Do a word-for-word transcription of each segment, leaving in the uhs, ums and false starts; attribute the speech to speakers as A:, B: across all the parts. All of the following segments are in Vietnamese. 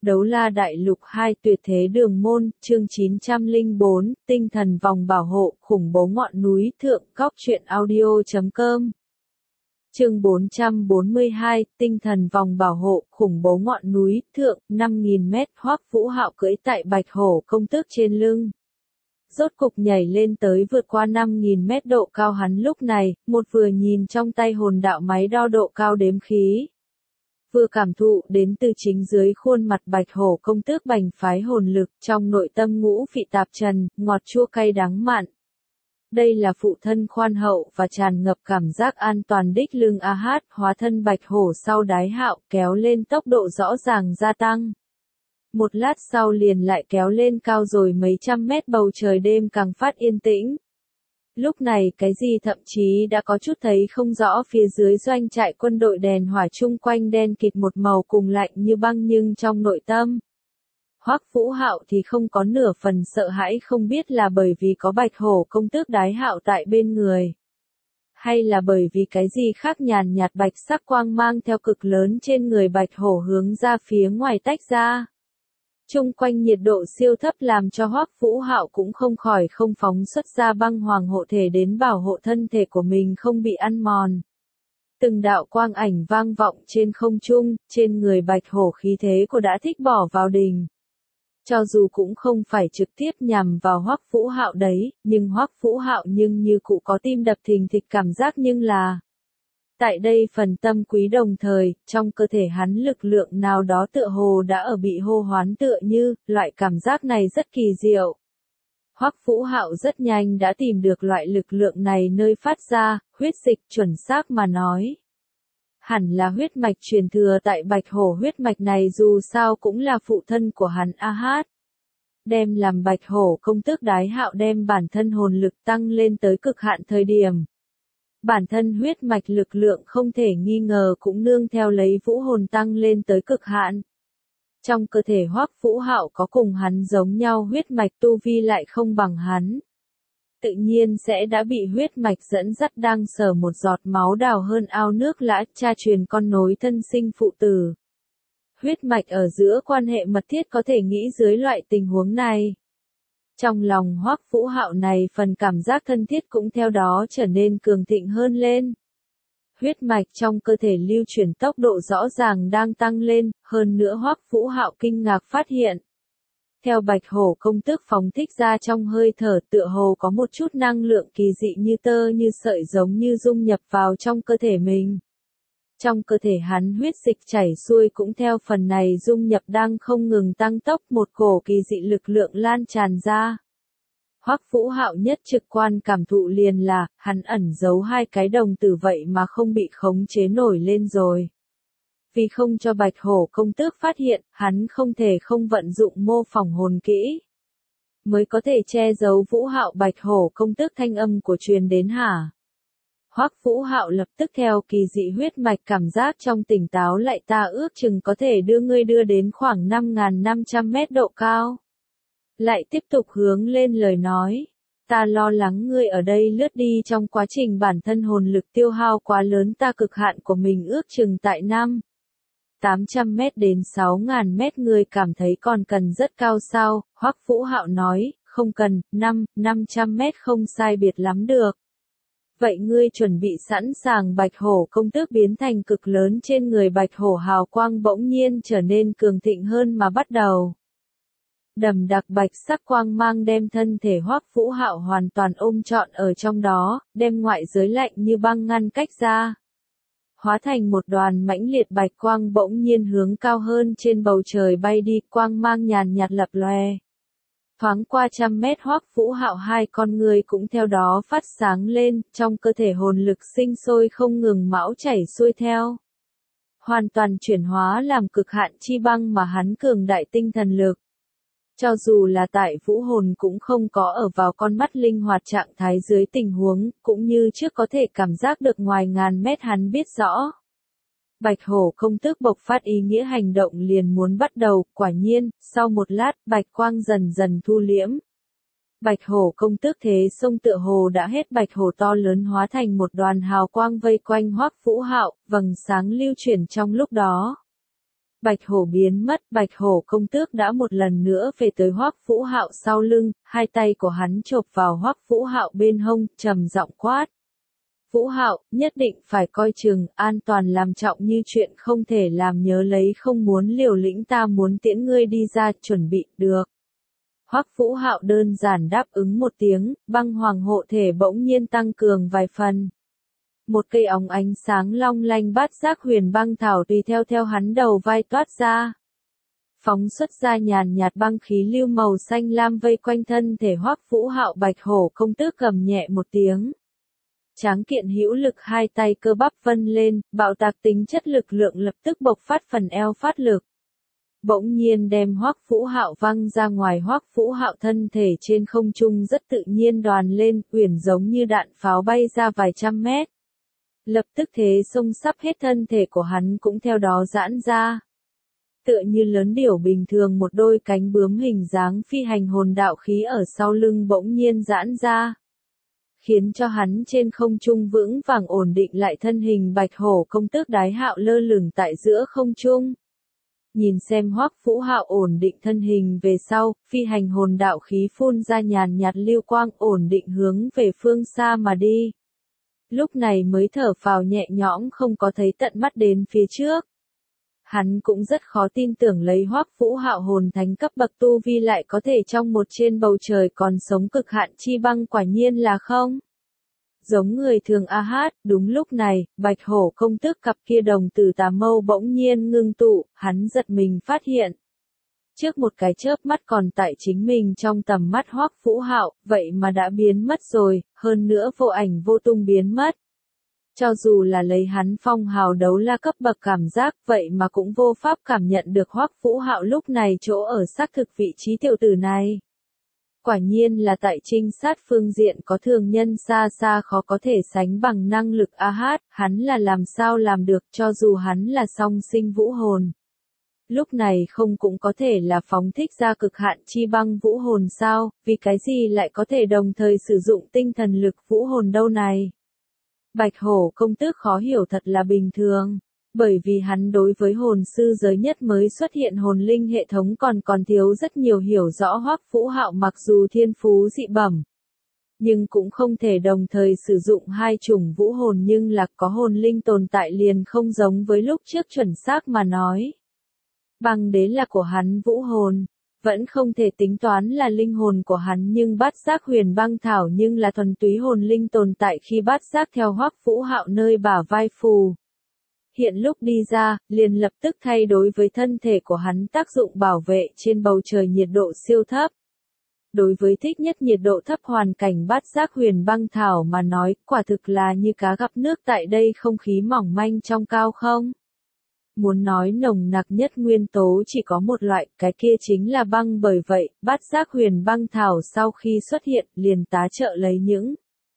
A: Đấu La Đại Lục hai Tuyệt Thế Đường Môn, chương chín trăm lẻ bốn, Tinh Thần Vòng Bảo Hộ, Khủng Bố Ngọn Núi Thượng, Góc truyện audio chấm com. Chương bốn trăm bốn mươi hai, Tinh Thần Vòng Bảo Hộ, Khủng Bố Ngọn Núi Thượng, năm nghìn mét. Hoắc Vũ Hạo cưỡi tại Bạch Hổ công tước trên lưng, rốt cục nhảy lên tới vượt qua năm nghìn mét độ cao. Hắn lúc này, một vừa nhìn trong tay hồn đạo máy đo độ cao đếm khí, vừa cảm thụ đến từ chính dưới khuôn mặt Bạch Hổ công tước bành phái hồn lực, trong nội tâm ngũ vị tạp trần, ngọt chua cay đắng mặn. Đây là phụ thân khoan hậu và tràn ngập cảm giác an toàn đích lưng a hát, hóa thân Bạch Hổ sau đái hạo, kéo lên tốc độ rõ ràng gia tăng. Một lát sau liền lại kéo lên cao rồi mấy trăm mét, bầu trời đêm càng phát yên tĩnh. Lúc này cái gì thậm chí đã có chút thấy không rõ. Phía dưới doanh trại quân đội đèn hỏa chung quanh đen kịt một màu cùng lạnh như băng, nhưng trong nội tâm Hoắc Vũ Hạo thì không có nửa phần sợ hãi, không biết là bởi vì có Bạch Hổ công tước đái hạo tại bên người, hay là bởi vì cái gì khác. Nhàn nhạt bạch sắc quang mang theo cực lớn trên người Bạch Hổ hướng ra phía ngoài tách ra. Chung quanh nhiệt độ siêu thấp làm cho Hoắc Vũ Hạo cũng không khỏi không phóng xuất ra băng hoàng hộ thể đến bảo hộ thân thể của mình không bị ăn mòn. Từng đạo quang ảnh vang vọng trên không trung, trên người Bạch Hổ khí thế của đã thích bỏ vào đình. Cho dù cũng không phải trực tiếp nhằm vào Hoắc Vũ Hạo đấy, nhưng Hoắc Vũ Hạo nhưng như cụ có tim đập thình thịch cảm giác, nhưng là tại đây phần tâm quý đồng thời, trong cơ thể hắn lực lượng nào đó tựa hồ đã ở bị hô hoán, tựa như, loại cảm giác này rất kỳ diệu. Hoắc Vũ Hạo rất nhanh đã tìm được loại lực lượng này nơi phát ra, huyết dịch. Chuẩn xác mà nói, hẳn là huyết mạch truyền thừa tại Bạch Hổ. Huyết mạch này dù sao cũng là phụ thân của hắn a hát. Đem làm Bạch Hổ công tước đái hạo đem bản thân hồn lực tăng lên tới cực hạn thời điểm, bản thân huyết mạch lực lượng không thể nghi ngờ cũng nương theo lấy vũ hồn tăng lên tới cực hạn. Trong cơ thể Hoắc Vũ Hạo có cùng hắn giống nhau huyết mạch, tu vi lại không bằng hắn, tự nhiên sẽ đã bị huyết mạch dẫn dắt, đang sờ một giọt máu đào hơn ao nước lã, cha truyền con nối thân sinh phụ tử. Huyết mạch ở giữa quan hệ mật thiết, có thể nghĩ dưới loại tình huống này, trong lòng Hoắc Vũ Hạo này phần cảm giác thân thiết cũng theo đó trở nên cường thịnh hơn lên. Huyết mạch trong cơ thể lưu chuyển tốc độ rõ ràng đang tăng lên, hơn nữa Hoắc Vũ Hạo kinh ngạc phát hiện, theo Bạch Hổ công tước phóng thích ra trong hơi thở, tựa hồ có một chút năng lượng kỳ dị như tơ như sợi, giống như dung nhập vào trong cơ thể mình. Trong cơ thể hắn huyết dịch chảy xuôi cũng theo phần này dung nhập, đang không ngừng tăng tốc, một cổ kỳ dị lực lượng lan tràn ra. Hoắc Vũ Hạo nhất trực quan cảm thụ liền là, hắn ẩn giấu hai cái đồng tử vậy mà không bị khống chế nổi lên rồi. Vì không cho Bạch Hổ công tước phát hiện, hắn không thể không vận dụng mô phỏng hồn kỹ, mới có thể che giấu Vũ Hạo. Bạch Hổ công tước thanh âm của truyền đến hả? Hoắc Vũ Hạo lập tức theo kỳ dị huyết mạch cảm giác trong tỉnh táo lại, ta ước chừng có thể đưa ngươi đưa đến khoảng năm nghìn năm trăm mét độ cao. Lại tiếp tục hướng lên lời nói, ta lo lắng ngươi ở đây lướt đi trong quá trình bản thân hồn lực tiêu hao quá lớn, ta cực hạn của mình ước chừng tại năm tám trăm mét đến sáu nghìn mét, ngươi cảm thấy còn cần rất cao sao? Hoắc Vũ Hạo nói, không cần, năm, năm trăm mét không sai biệt lắm được. Vậy ngươi chuẩn bị sẵn sàng. Bạch Hổ công tước biến thành cực lớn trên người Bạch Hổ, hào quang bỗng nhiên trở nên cường thịnh hơn mà bắt đầu. Đầm đặc bạch sắc quang mang đem thân thể Hoắc Vũ Hạo hoàn toàn ôm trọn ở trong đó, đem ngoại giới lạnh như băng ngăn cách ra. Hóa thành một đoàn mãnh liệt bạch quang bỗng nhiên hướng cao hơn trên bầu trời bay đi, quang mang nhàn nhạt lập lòe. Thoáng qua trăm mét, Hoắc Vũ Hạo hai con người cũng theo đó phát sáng lên, trong cơ thể hồn lực sinh sôi không ngừng máu chảy xuôi theo. Hoàn toàn chuyển hóa làm cực hạn chi băng mà hắn cường đại tinh thần lực. Cho dù là tại vũ hồn cũng không có ở vào con mắt linh hoạt trạng thái dưới tình huống, cũng như trước có thể cảm giác được ngoài ngàn mét. Hắn biết rõ, Bạch Hổ công tước bộc phát ý nghĩa hành động liền muốn bắt đầu. Quả nhiên, sau một lát, bạch quang dần dần thu liễm. Bạch Hổ công tước thế sông tựa hồ đã hết, Bạch Hổ to lớn hóa thành một đoàn hào quang vây quanh Hoắc Vũ Hạo, vầng sáng lưu chuyển trong lúc đó. Bạch Hổ biến mất, Bạch Hổ công tước đã một lần nữa về tới Hoắc Vũ Hạo sau lưng, hai tay của hắn chộp vào Hoắc Vũ Hạo bên hông, trầm giọng quát. Vũ Hạo, nhất định phải coi chừng, an toàn làm trọng như chuyện không thể làm, nhớ lấy không muốn liều lĩnh, ta muốn tiễn ngươi đi ra, chuẩn bị, được. Hoắc Vũ Hạo đơn giản đáp ứng một tiếng, băng hoàng hộ thể bỗng nhiên tăng cường vài phần. Một cây óng ánh sáng long lanh bát giác huyền băng thảo tùy theo theo hắn đầu vai toát ra. Phóng xuất ra nhàn nhạt băng khí lưu màu xanh lam vây quanh thân thể Hoắc Vũ Hạo. Bạch Hổ công tước gầm nhẹ một tiếng. Tráng kiện hữu lực hai tay cơ bắp vân lên, bạo tạc tính chất lực lượng lập tức bộc phát phần eo phát lực. Bỗng nhiên đem Hoắc Vũ Hạo văng ra ngoài. Hoắc Vũ Hạo thân thể trên không trung rất tự nhiên đoàn lên, uyển giống như đạn pháo bay ra vài trăm mét. Lập tức thế xông sắp hết, thân thể của hắn cũng theo đó giãn ra. Tựa như lớn điểu bình thường, một đôi cánh bướm hình dáng phi hành hồn đạo khí ở sau lưng bỗng nhiên giãn ra. Khiến cho hắn trên không trung vững vàng ổn định lại thân hình. Bạch Hổ công tước Đái Hạo lơ lửng tại giữa không trung. Nhìn xem Hoắc Vũ Hạo ổn định thân hình về sau, phi hành hồn đạo khí phun ra nhàn nhạt lưu quang, ổn định hướng về phương xa mà đi. Lúc này mới thở phào nhẹ nhõm, không có thấy tận mắt đến phía trước. Hắn cũng rất khó tin tưởng lấy Hoắc Vũ Hạo hồn thánh cấp bậc tu vi lại có thể trong một trên bầu trời còn sống cực hạn chi băng, quả nhiên là không giống người thường. A hát, đúng lúc này, Bạch Hổ công tước cặp kia đồng tử tà mâu bỗng nhiên ngưng tụ, hắn giật mình phát hiện. Trước một cái chớp mắt còn tại chính mình trong tầm mắt Hoắc Vũ Hạo, vậy mà đã biến mất rồi, hơn nữa vô ảnh vô tung biến mất. Cho dù là lấy hắn phong hào đấu la cấp bậc cảm giác, vậy mà cũng vô pháp cảm nhận được Hoắc Vũ Hạo lúc này chỗ ở xác thực vị trí tiểu tử này. Quả nhiên là tại trinh sát phương diện có thường nhân xa xa khó có thể sánh bằng năng lực. A hát, hắn là làm sao làm được, cho dù hắn là song sinh vũ hồn. Lúc này không cũng có thể là phóng thích ra cực hạn chi băng vũ hồn sao, vì cái gì lại có thể đồng thời sử dụng tinh thần lực vũ hồn đâu này. Bạch Hổ công tước khó hiểu thật là bình thường, bởi vì hắn đối với hồn sư giới nhất mới xuất hiện hồn linh hệ thống còn còn thiếu rất nhiều hiểu rõ. Hoắc Vũ Hạo mặc dù thiên phú dị bẩm, nhưng cũng không thể đồng thời sử dụng hai chủng vũ hồn, nhưng là có hồn linh tồn tại liền không giống với lúc trước. Chuẩn xác mà nói, băng đế là của hắn vũ hồn, vẫn không thể tính toán là linh hồn của hắn, nhưng bát giác huyền băng thảo nhưng là thuần túy hồn linh tồn tại khi bát giác theo Hoắc Vũ Hạo nơi bả vai phù. Hiện lúc đi ra, liền lập tức thay đổi với thân thể của hắn tác dụng bảo vệ trên bầu trời nhiệt độ siêu thấp. Đối với thích nhất nhiệt độ thấp hoàn cảnh bát giác huyền băng thảo mà nói, quả thực là như cá gặp nước. Tại đây không khí mỏng manh trong cao không. Muốn nói nồng nặc nhất nguyên tố chỉ có một loại, cái kia chính là băng. Bởi vậy, bát giác huyền băng thảo sau khi xuất hiện, liền tá trợ lấy những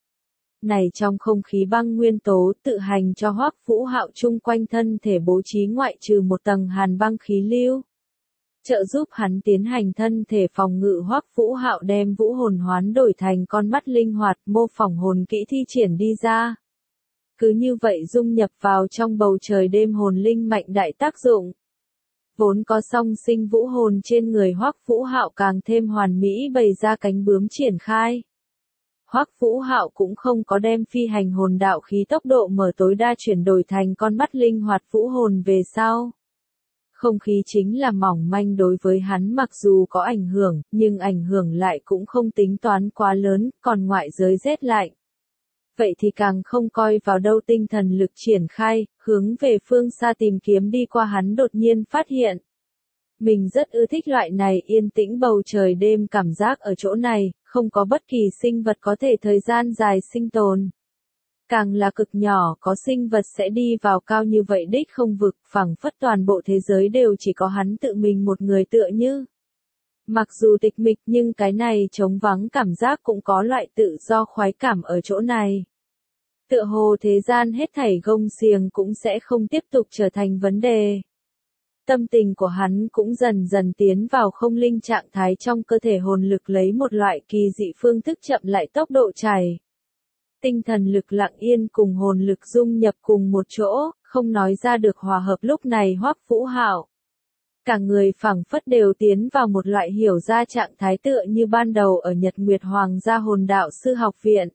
A: này trong không khí băng nguyên tố, tự hành cho Hoắc Vũ Hạo chung quanh thân thể bố trí ngoại trừ một tầng hàn băng khí lưu. Trợ giúp hắn tiến hành thân thể phòng ngự. Hoắc Vũ Hạo đem vũ hồn hoán đổi thành con mắt linh hoạt, mô phỏng hồn kỹ thi triển đi ra. Cứ như vậy dung nhập vào trong bầu trời đêm, hồn linh mạnh đại tác dụng. Vốn có song sinh vũ hồn trên người Hoắc Vũ Hạo càng thêm hoàn mỹ bày ra cánh bướm triển khai. Hoắc Vũ Hạo cũng không có đem phi hành hồn đạo khí tốc độ mở tối đa chuyển đổi thành con mắt linh hoạt vũ hồn về sau. Không khí chính là mỏng manh đối với hắn, mặc dù có ảnh hưởng, nhưng ảnh hưởng lại cũng không tính toán quá lớn, còn ngoại giới rét lạnh. Vậy thì càng không coi vào đâu. Tinh thần lực triển khai, hướng về phương xa tìm kiếm đi qua. Hắn đột nhiên phát hiện. Mình rất ưa thích loại này yên tĩnh bầu trời đêm cảm giác. Ở chỗ này, không có bất kỳ sinh vật có thể thời gian dài sinh tồn. Càng là cực nhỏ có sinh vật sẽ đi vào cao như vậy đích không vực, phảng phất toàn bộ thế giới đều chỉ có hắn tự mình một người, tựa như. Mặc dù tịch mịch nhưng cái này trống vắng cảm giác cũng có loại tự do khoái cảm ở chỗ này. Tựa hồ thế gian hết thảy gông xiềng cũng sẽ không tiếp tục trở thành vấn đề. Tâm tình của hắn cũng dần dần tiến vào không linh trạng thái, trong cơ thể hồn lực lấy một loại kỳ dị phương thức chậm lại tốc độ chảy. Tinh thần lực lặng yên cùng hồn lực dung nhập cùng một chỗ, không nói ra được hòa hợp. Lúc này Hoắc Vũ Hạo Cả người phảng phất đều tiến vào một loại hiểu ra trạng thái tựa như ban đầu ở Nhật Nguyệt Hoàng gia hồn đạo sư học viện.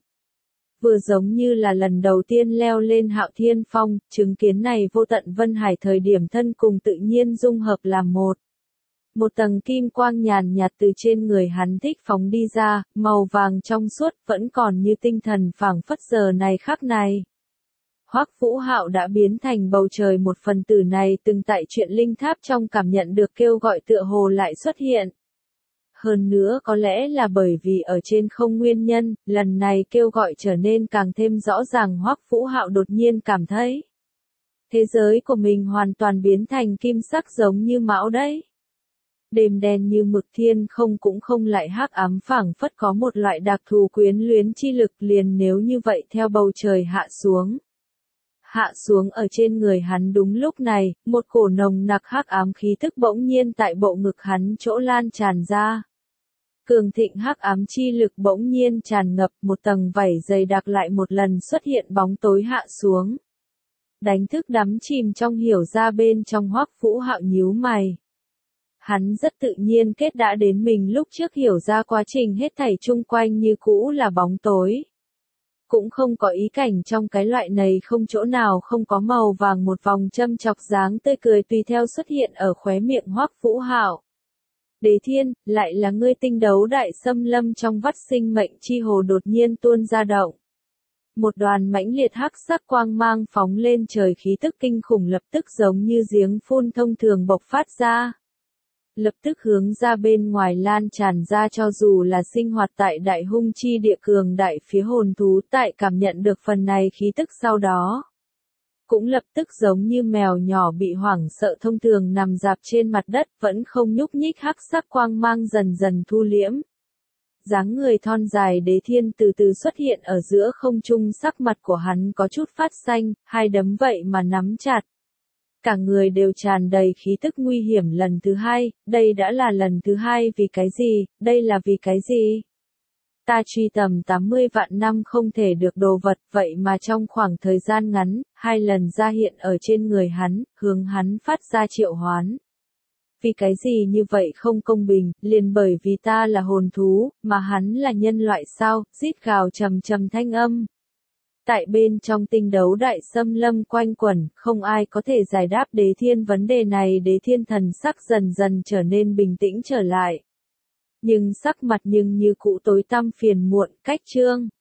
A: Vừa giống như là lần đầu tiên leo lên Hạo Thiên Phong, chứng kiến này vô tận vân hải thời điểm thân cùng tự nhiên dung hợp làm một. Một tầng kim quang nhàn nhạt từ trên người hắn thích phóng đi ra, màu vàng trong suốt vẫn còn như tinh thần phảng phất giờ này khắc này. Hoắc Vũ Hạo đã biến thành bầu trời một phần tử này từng tại chuyện linh tháp trong cảm nhận được kêu gọi tựa hồ lại xuất hiện. Hơn nữa có lẽ là bởi vì ở trên không nguyên nhân, lần này kêu gọi trở nên càng thêm rõ ràng. Hoắc Vũ Hạo đột nhiên cảm thấy thế giới của mình hoàn toàn biến thành kim sắc giống như mão đấy. Đêm đen như mực, thiên không cũng không lại hắc ám, phảng phất có một loại đặc thù quyến luyến chi lực liền nếu như vậy theo bầu trời hạ xuống. Hạ xuống ở trên người hắn. Đúng lúc này, một cổ nồng nặc hắc ám khí tức bỗng nhiên tại bộ ngực hắn chỗ lan tràn ra. Cường thịnh hắc ám chi lực bỗng nhiên tràn ngập, một tầng vảy dày đặc lại một lần xuất hiện bóng tối hạ xuống. Đánh thức đắm chìm trong hiểu ra bên trong Hoắc Vũ Hạo nhíu mày. Hắn rất tự nhiên kết đã đến mình lúc trước hiểu ra quá trình hết thảy chung quanh như cũ là bóng tối. Cũng không có ý cảnh trong cái loại này không chỗ nào không có màu vàng, một vòng châm chọc dáng tươi cười tùy theo xuất hiện ở khóe miệng Hoắc Vũ Hạo. Đế Thiên, lại là ngươi. Tinh đấu đại xâm lâm trong vắt sinh mệnh chi hồ đột nhiên tuôn ra động. Một đoàn mãnh liệt hắc sắc quang mang phóng lên trời, khí tức kinh khủng lập tức giống như giếng phun thông thường bộc phát ra. Lập tức hướng ra bên ngoài lan tràn ra, cho dù là sinh hoạt tại đại hung chi địa cường đại phía hồn thú tại cảm nhận được phần này khí tức sau đó. Cũng lập tức giống như mèo nhỏ bị hoảng sợ thông thường nằm dạp trên mặt đất vẫn không nhúc nhích, hắc sắc quang mang dần dần thu liễm. Dáng người thon dài Đế Thiên từ từ xuất hiện ở giữa không trung, sắc mặt của hắn có chút phát xanh, hai đấm vậy mà nắm chặt. Cả người đều tràn đầy khí tức nguy hiểm. Lần thứ hai, đây đã là lần thứ hai. Vì cái gì, đây là vì cái gì? Ta truy tầm tám mươi vạn năm không thể được đồ vật, vậy mà trong khoảng thời gian ngắn, hai lần ra hiện ở trên người hắn, hướng hắn phát ra triệu hoán. Vì cái gì như vậy không công bình, liền bởi vì ta là hồn thú, mà hắn là nhân loại sao? Rít gào trầm trầm thanh âm. Tại bên trong tinh đấu đại xâm lâm quanh quẩn, không ai có thể giải đáp Đế Thiên vấn đề này. Đế Thiên thần sắc dần dần trở nên bình tĩnh trở lại. Nhưng sắc mặt nhưng như cũ tối tăm phiền muộn. Cách chương